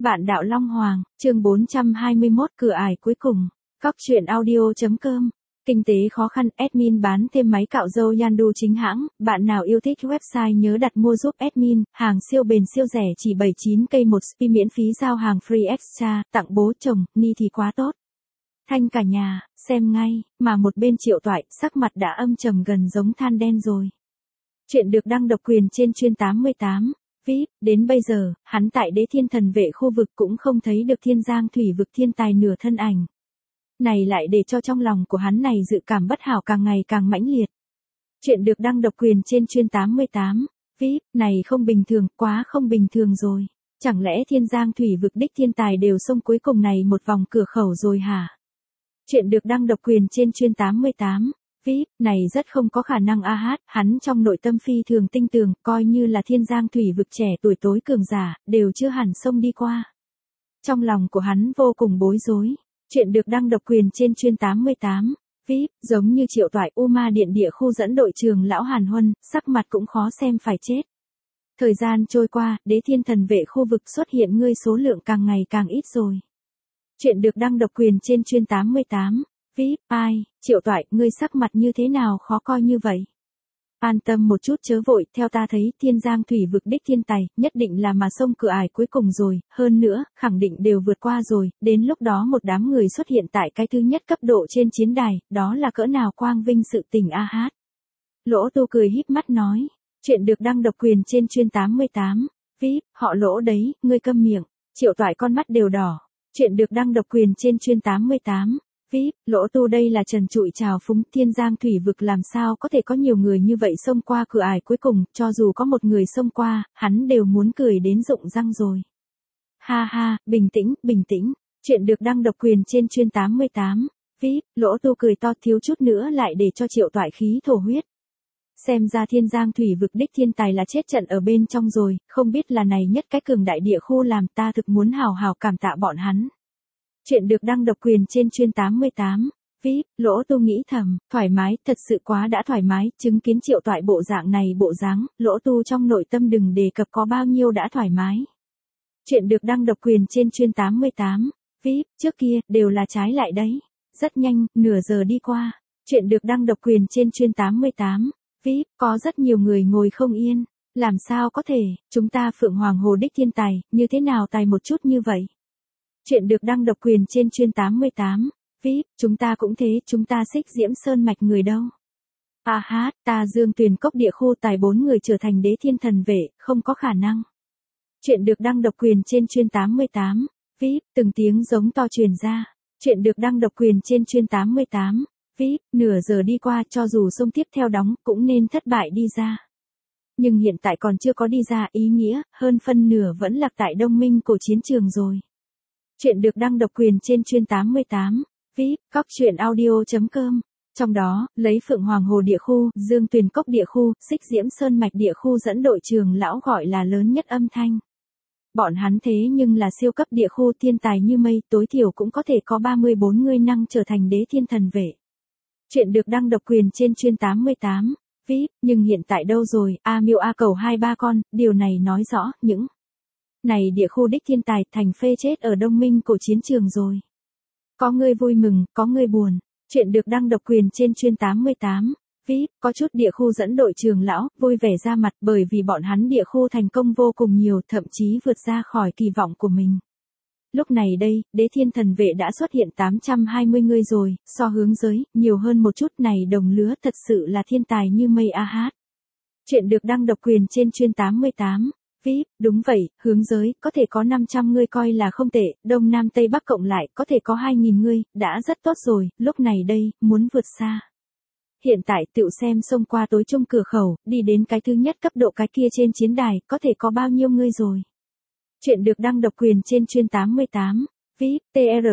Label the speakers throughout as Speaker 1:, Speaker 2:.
Speaker 1: Bạn đạo Long Hoàng, chương 421 cửa ải cuối cùng. Cóc truyện audio.com. Kinh tế khó khăn, admin bán thêm máy cạo râu Yandu chính hãng. Bạn nào yêu thích website nhớ đặt mua giúp admin. Hàng siêu bền siêu rẻ chỉ 79k một spi, miễn phí giao hàng free extra. Tặng bố chồng, ni thì quá tốt. Thanh cả nhà, xem ngay. Mà một bên Triệu Toại, sắc mặt đã âm trầm gần giống than đen rồi. Chuyện được đăng độc quyền trên chuyên 88. VIP, đến bây giờ, hắn tại Đế Thiên Thần Vệ khu vực cũng không thấy được Thiên Giang thủy vực thiên tài nửa thân ảnh. Này lại để cho trong lòng của hắn này dự cảm bất hảo càng ngày càng mãnh liệt. Chuyện được đăng độc quyền trên chuyên 88. VIP, này không bình thường, quá không bình thường rồi. Chẳng lẽ Thiên Giang thủy vực đích thiên tài đều xông cuối cùng này một vòng cửa khẩu rồi hả? Chuyện được đăng độc quyền trên chuyên 88. VIP, này rất không có khả năng hắn trong nội tâm phi thường tinh tường, coi như là Thiên Giang thủy vực trẻ tuổi tối cường giả, đều chưa hẳn xông đi qua. Trong lòng của hắn vô cùng bối rối. Chuyện được đăng độc quyền trên chuyên 88. VIP, giống như Triệu Toại U Ma Điện địa khu dẫn đội trường lão Hàn Huân, sắc mặt cũng khó xem phải chết. Thời gian trôi qua, Đế Thiên Thần Vệ khu vực xuất hiện ngươi số lượng càng ngày càng ít rồi. Chuyện được đăng độc quyền trên chuyên 88. VIP, ai, Triệu Toại, ngươi sắc mặt như thế nào khó coi như vậy? An tâm một chút chớ vội, theo ta thấy Thiên Giang thủy vực đích thiên tài, nhất định là mà xông cửa ải cuối cùng rồi, hơn nữa, khẳng định đều vượt qua rồi, đến lúc đó một đám người xuất hiện tại cái thứ nhất cấp độ trên chiến đài, đó là cỡ nào quang vinh sự tình Lỗ Tu cười híp mắt nói, chuyện được đăng độc quyền trên chuyên 88. VIP, họ Lỗ đấy, ngươi câm miệng. Triệu Toại con mắt đều đỏ. Chuyện được đăng độc quyền trên chuyên 88. VIP, Lỗ Tu đây là trần trụi trào phúng. Thiên Giang thủy vực làm sao có thể có nhiều người như vậy xông qua cửa ải cuối cùng, cho dù có một người xông qua, hắn đều muốn cười đến rụng răng rồi. Ha ha, bình tĩnh, bình tĩnh. Chuyện được đăng độc quyền trên chuyên 88. VIP, Lỗ Tu cười to thiếu chút nữa lại để cho Triệu Toại khí thổ huyết. Xem ra Thiên Giang thủy vực đích thiên tài là chết trận ở bên trong rồi, không biết là này nhất cái cường đại địa khu làm ta thực muốn hào hào cảm tạ bọn hắn. Chuyện được đăng độc quyền trên chuyên 88. VIP, Lỗ Tu nghĩ thầm, thoải mái, thật sự quá đã thoải mái, chứng kiến Triệu Toại bộ dạng này bộ dáng, Lỗ Tu trong nội tâm đừng đề cập có bao nhiêu đã thoải mái. Chuyện được đăng độc quyền trên chuyên 88. VIP, trước kia, đều là trái lại đấy. Rất nhanh, nửa giờ đi qua. Chuyện được đăng độc quyền trên chuyên 88. VIP, có rất nhiều người ngồi không yên. Làm sao có thể, chúng ta Phượng Hoàng Hồ đích thiên tài, như thế nào tài một chút như vậy? Chuyện được đăng độc quyền trên chuyên 88. VIP, chúng ta cũng thế, chúng ta Xích Diễm Sơn mạch người đâu? Ta Dương Tuyền Cốc địa khu tài 4 người trở thành Đế Thiên Thần Vệ, không có khả năng. Chuyện được đăng độc quyền trên chuyên 88. VIP, từng tiếng giống to truyền ra. Chuyện được đăng độc quyền trên chuyên 88. VIP, nửa giờ đi qua cho dù sông tiếp theo đóng cũng nên thất bại đi ra. Nhưng hiện tại còn chưa có đi ra, ý nghĩa, hơn phân nửa vẫn lạc tại Đông Minh cổ chiến trường rồi. Chuyện được đăng độc quyền trên chuyên 88. VIP, Cóc truyện audio.com. Trong đó, lấy Phượng Hoàng Hồ địa khu, Dương Tuyền Cốc địa khu, Xích Diễm Sơn mạch địa khu dẫn đội trường lão gọi là lớn nhất âm thanh. Bọn hắn thế nhưng là siêu cấp địa khu thiên tài như mây, tối thiểu cũng có thể có 34 người năng trở thành Đế Thiên Thần Vệ. Chuyện được đăng độc quyền trên chuyên 88. VIP, nhưng hiện tại đâu rồi, miêu cầu 23 con, điều này nói rõ, những này địa khu đích thiên tài thành phê chết ở Đông Minh cổ chiến trường rồi. Có người vui mừng, có người buồn. Chuyện được đăng độc quyền trên chuyên 88. VIP, có chút địa khu dẫn đội trường lão, vui vẻ ra mặt bởi vì bọn hắn địa khu thành công vô cùng nhiều, thậm chí vượt ra khỏi kỳ vọng của mình. Lúc này đây, Đế Thiên Thần Vệ đã xuất hiện 820 người rồi, so hướng giới, nhiều hơn một chút này đồng lứa thật sự là thiên tài như mây Chuyện được đăng độc quyền trên chuyên 88. VIP, đúng vậy, hướng giới, có thể có 500 người coi là không tệ, Đông Nam Tây Bắc cộng lại, có thể có 2.000 người, đã rất tốt rồi, lúc này đây, muốn vượt xa. Hiện tại tự xem xông qua tối trung cửa khẩu, đi đến cái thứ nhất cấp độ cái kia trên chiến đài, có thể có bao nhiêu người rồi. Chuyện được đăng độc quyền trên chuyên 88. VIP,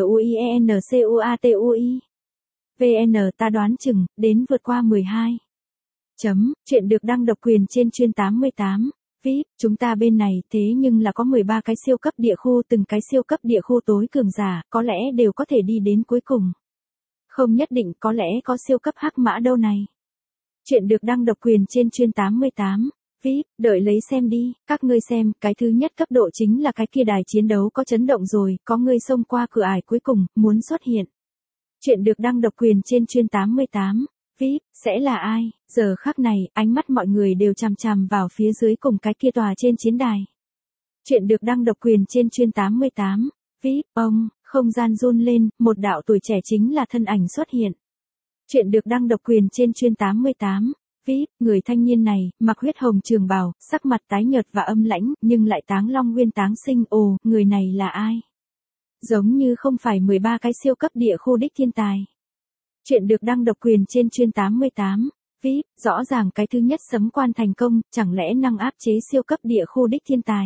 Speaker 1: TRUIENCUATUI. VN ta đoán chừng, đến vượt qua 12. Chuyện được đăng độc quyền trên chuyên 88. VIP, chúng ta bên này thế nhưng là có 13 cái siêu cấp địa khu, từng cái siêu cấp địa khu tối cường giả, có lẽ đều có thể đi đến cuối cùng. Không nhất định, có lẽ có siêu cấp hắc mã đâu này. Chuyện được đăng độc quyền trên chuyên 88. VIP, đợi lấy xem đi, các ngươi xem, cái thứ nhất cấp độ chính là cái kia đài chiến đấu có chấn động rồi, có người xông qua cửa ải cuối cùng, muốn xuất hiện. Chuyện được đăng độc quyền trên chuyên 88. VIP, sẽ là ai? Giờ khắc này, ánh mắt mọi người đều chằm chằm vào phía dưới cùng cái kia tòa trên chiến đài. Chuyện được đăng độc quyền trên chuyên 88. VIP, ông, không gian run lên, một đạo tuổi trẻ chính là thân ảnh xuất hiện. Chuyện được đăng độc quyền trên chuyên 88. VIP, người thanh niên này, mặc huyết hồng trường bào, sắc mặt tái nhợt và âm lãnh, nhưng lại Táng Long Nguyên Táng Sinh, ồ, người này là ai? Giống như không phải 13 cái siêu cấp địa khu đích thiên tài. Chuyện được đăng độc quyền trên chuyên 88. VIP, rõ ràng cái thứ nhất sấm quan thành công, chẳng lẽ năng áp chế siêu cấp địa khu đích thiên tài.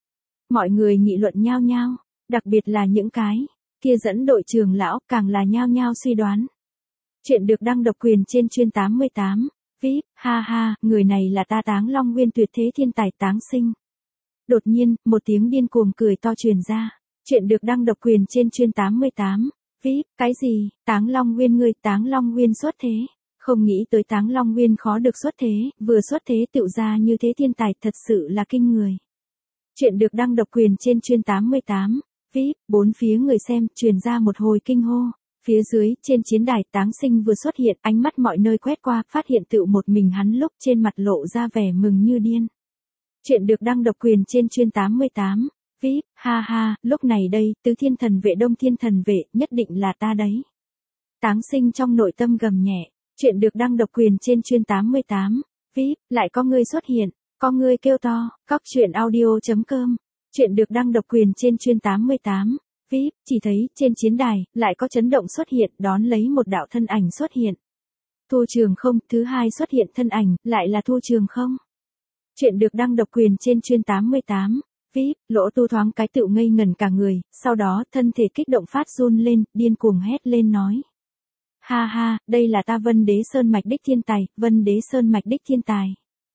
Speaker 1: Mọi người nghị luận nhao nhao, đặc biệt là những cái kia dẫn đội trường lão, càng là nhao nhao suy đoán. Chuyện được đăng độc quyền trên chuyên 88. VIP, ha ha, người này là ta Táng Long Nguyên tuyệt thế thiên tài Táng Sinh. Đột nhiên, một tiếng điên cuồng cười to truyền ra. Chuyện được đăng độc quyền trên chuyên 88. VIP, cái gì? Táng Long Nguyên ngươi, Táng Long Nguyên xuất thế. Không nghĩ tới Táng Long Nguyên khó được xuất thế, vừa xuất thế tựu ra như thế thiên tài thật sự là kinh người. Chuyện được đăng độc quyền trên chuyên 88. VIP, bốn phía người xem, truyền ra một hồi kinh hô. Phía dưới, trên chiến đài Táng Sinh vừa xuất hiện, ánh mắt mọi nơi quét qua, phát hiện tựu một mình hắn lúc trên mặt lộ ra vẻ mừng như điên. Chuyện được đăng độc quyền trên chuyên 88. VIP, ha ha, lúc này đây, tứ thiên thần vệ Đông Thiên thần vệ, nhất định là ta đấy. Táng Sinh trong nội tâm gầm nhẹ. Chuyện được đăng độc quyền trên chuyên 88. VIP, lại có người xuất hiện, có người kêu to, cóc truyện audio.com. Chuyện được đăng độc quyền trên chuyên 88. VIP, chỉ thấy, trên chiến đài, lại có chấn động xuất hiện, đón lấy một đạo thân ảnh xuất hiện. Thu Trường Không, thứ hai xuất hiện thân ảnh, lại là Thu Trường Không. Chuyện được đăng độc quyền trên chuyên 88. VIP, Lỗ Tu thoáng cái tựu ngây ngẩn cả người, sau đó thân thể kích động phát run lên, điên cuồng hét lên nói. Ha ha, đây là ta Vân Đế Sơn Mạch đích thiên tài, Vân Đế Sơn Mạch đích thiên tài.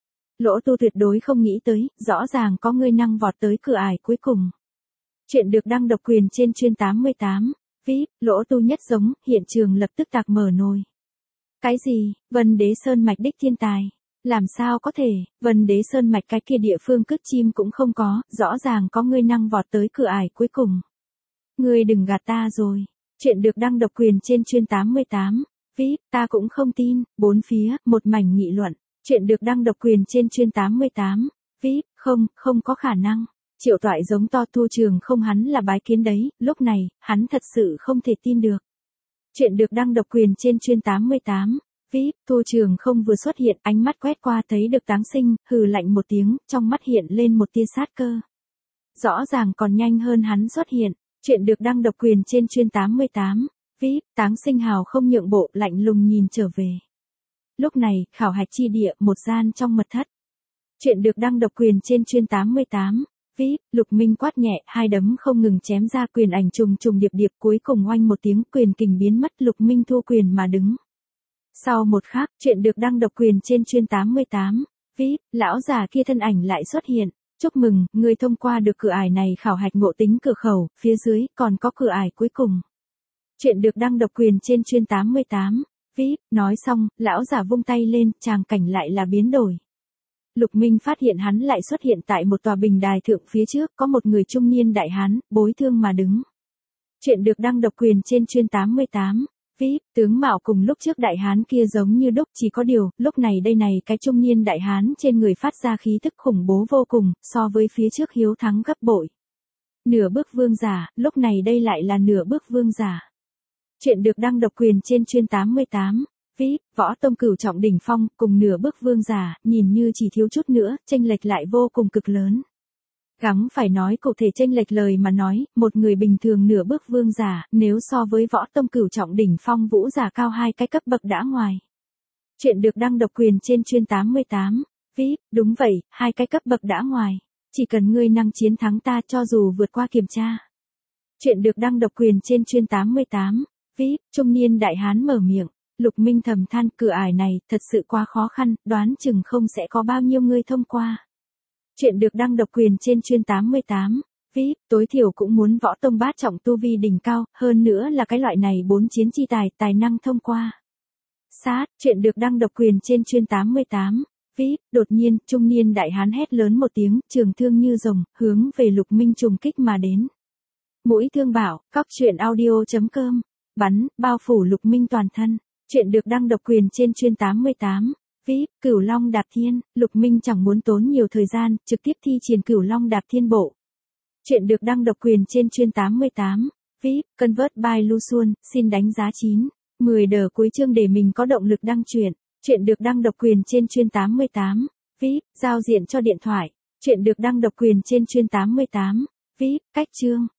Speaker 1: Lỗ Tu tuyệt đối không nghĩ tới, rõ ràng có người năng vọt tới cửa ải cuối cùng. Chuyện được đăng độc quyền trên chuyên 88. VIP, Lỗ Tu nhất giống, hiện trường lập tức tạc mở nồi. Cái gì? Vân Đế Sơn Mạch đích thiên tài? Làm sao có thể? Vân Đế Sơn Mạch cái kia địa phương cứt chim cũng không có, rõ ràng có người năng vọt tới cửa ải cuối cùng. Ngươi đừng gạt ta rồi. Chuyện được đăng độc quyền trên chuyên 88. VIP, ta cũng không tin. Bốn phía, một mảnh nghị luận. Chuyện được đăng độc quyền trên chuyên 88. VIP, không có khả năng. Triệu Toại giống to. Thu Trường Không hắn là bái kiến đấy, lúc này, hắn thật sự không thể tin được. Chuyện được đăng độc quyền trên chuyên 88. VIP, Thu Trường Không vừa xuất hiện, ánh mắt quét qua thấy được Táng Sinh, hừ lạnh một tiếng, trong mắt hiện lên một tia sát cơ. Rõ ràng còn nhanh hơn hắn xuất hiện. Chuyện được đăng độc quyền trên chuyên 88. VIP, Táng Sinh hào không nhượng bộ, lạnh lùng nhìn trở về. Lúc này, khảo hạch chi địa, một gian trong mật thất. Chuyện được đăng độc quyền trên chuyên 88. VIP, Lục Minh quát nhẹ, hai đấm không ngừng chém ra, quyền ảnh trùng trùng điệp điệp, cuối cùng oanh một tiếng, quyền kình biến mất, Lục Minh thu quyền mà đứng. Sau một khắc, chuyện được đăng độc quyền trên chuyên 88. VIP, lão già kia thân ảnh lại xuất hiện. Chúc mừng, người thông qua được cửa ải này khảo hạch ngộ tính cửa khẩu, phía dưới còn có cửa ải cuối cùng. Chuyện được đăng độc quyền trên chuyên 88. VIP, nói xong, lão già vung tay lên, tràng cảnh lại là biến đổi. Lục Minh phát hiện hắn lại xuất hiện tại một tòa bình đài thượng, phía trước có một người trung niên đại hán, bối thương mà đứng. Chuyện được đăng độc quyền trên chuyên 88. VIP, tướng mạo cùng lúc trước đại hán kia giống như đúc, chỉ có điều, lúc này đây này cái trung niên đại hán trên người phát ra khí tức khủng bố vô cùng, so với phía trước hiếu thắng gấp bội. Nửa bước vương giả, lúc này đây lại là nửa bước vương giả. Chuyện được đăng độc quyền trên chuyên 88. VIP, Võ Tông Cửu trọng đỉnh phong, cùng nửa bước vương giả, nhìn như chỉ thiếu chút nữa, chênh lệch lại vô cùng cực lớn. Gắng phải nói cụ thể chênh lệch lời mà nói, một người bình thường nửa bước vương giả, nếu so với Võ Tông Cửu trọng đỉnh phong vũ giả cao hai cái cấp bậc đã ngoài. Chuyện được đăng độc quyền trên chuyên 88. VIP, đúng vậy, hai cái cấp bậc đã ngoài. Chỉ cần ngươi năng chiến thắng ta cho dù vượt qua kiểm tra. Chuyện được đăng độc quyền trên chuyên 88. VIP, trung niên đại hán mở miệng. Lục Minh thầm than, cửa ải này thật sự quá khó khăn, đoán chừng không sẽ có bao nhiêu người thông qua. Chuyện được đăng độc quyền trên chuyên 88. VIP, tối thiểu cũng muốn Võ Tông bát trọng tu vi đỉnh cao, hơn nữa là cái loại này 4 chiến chi tài, tài năng thông qua. Chuyện được đăng độc quyền trên chuyên 88. VIP, đột nhiên, trung niên đại hán hét lớn một tiếng, trường thương như rồng, hướng về Lục Minh trùng kích mà đến. Mũi thương bảo, cóc truyện audio.com, bắn, bao phủ Lục Minh toàn thân. Chuyện được đăng độc quyền trên chuyên 88. VIP, Cửu Long Đạp Thiên, Lục Minh chẳng muốn tốn nhiều thời gian, trực tiếp thi triển Cửu Long Đạp Thiên bộ. Chuyện được đăng độc quyền trên chuyên 88. VIP, Convert by Luxuan, xin đánh giá 9. 10 đờ cuối chương để mình có động lực đăng truyện. Chuyện được đăng độc quyền trên chuyên 88. VIP, giao diện cho điện thoại. Chuyện được đăng độc quyền trên chuyên 88. VIP, cách chương.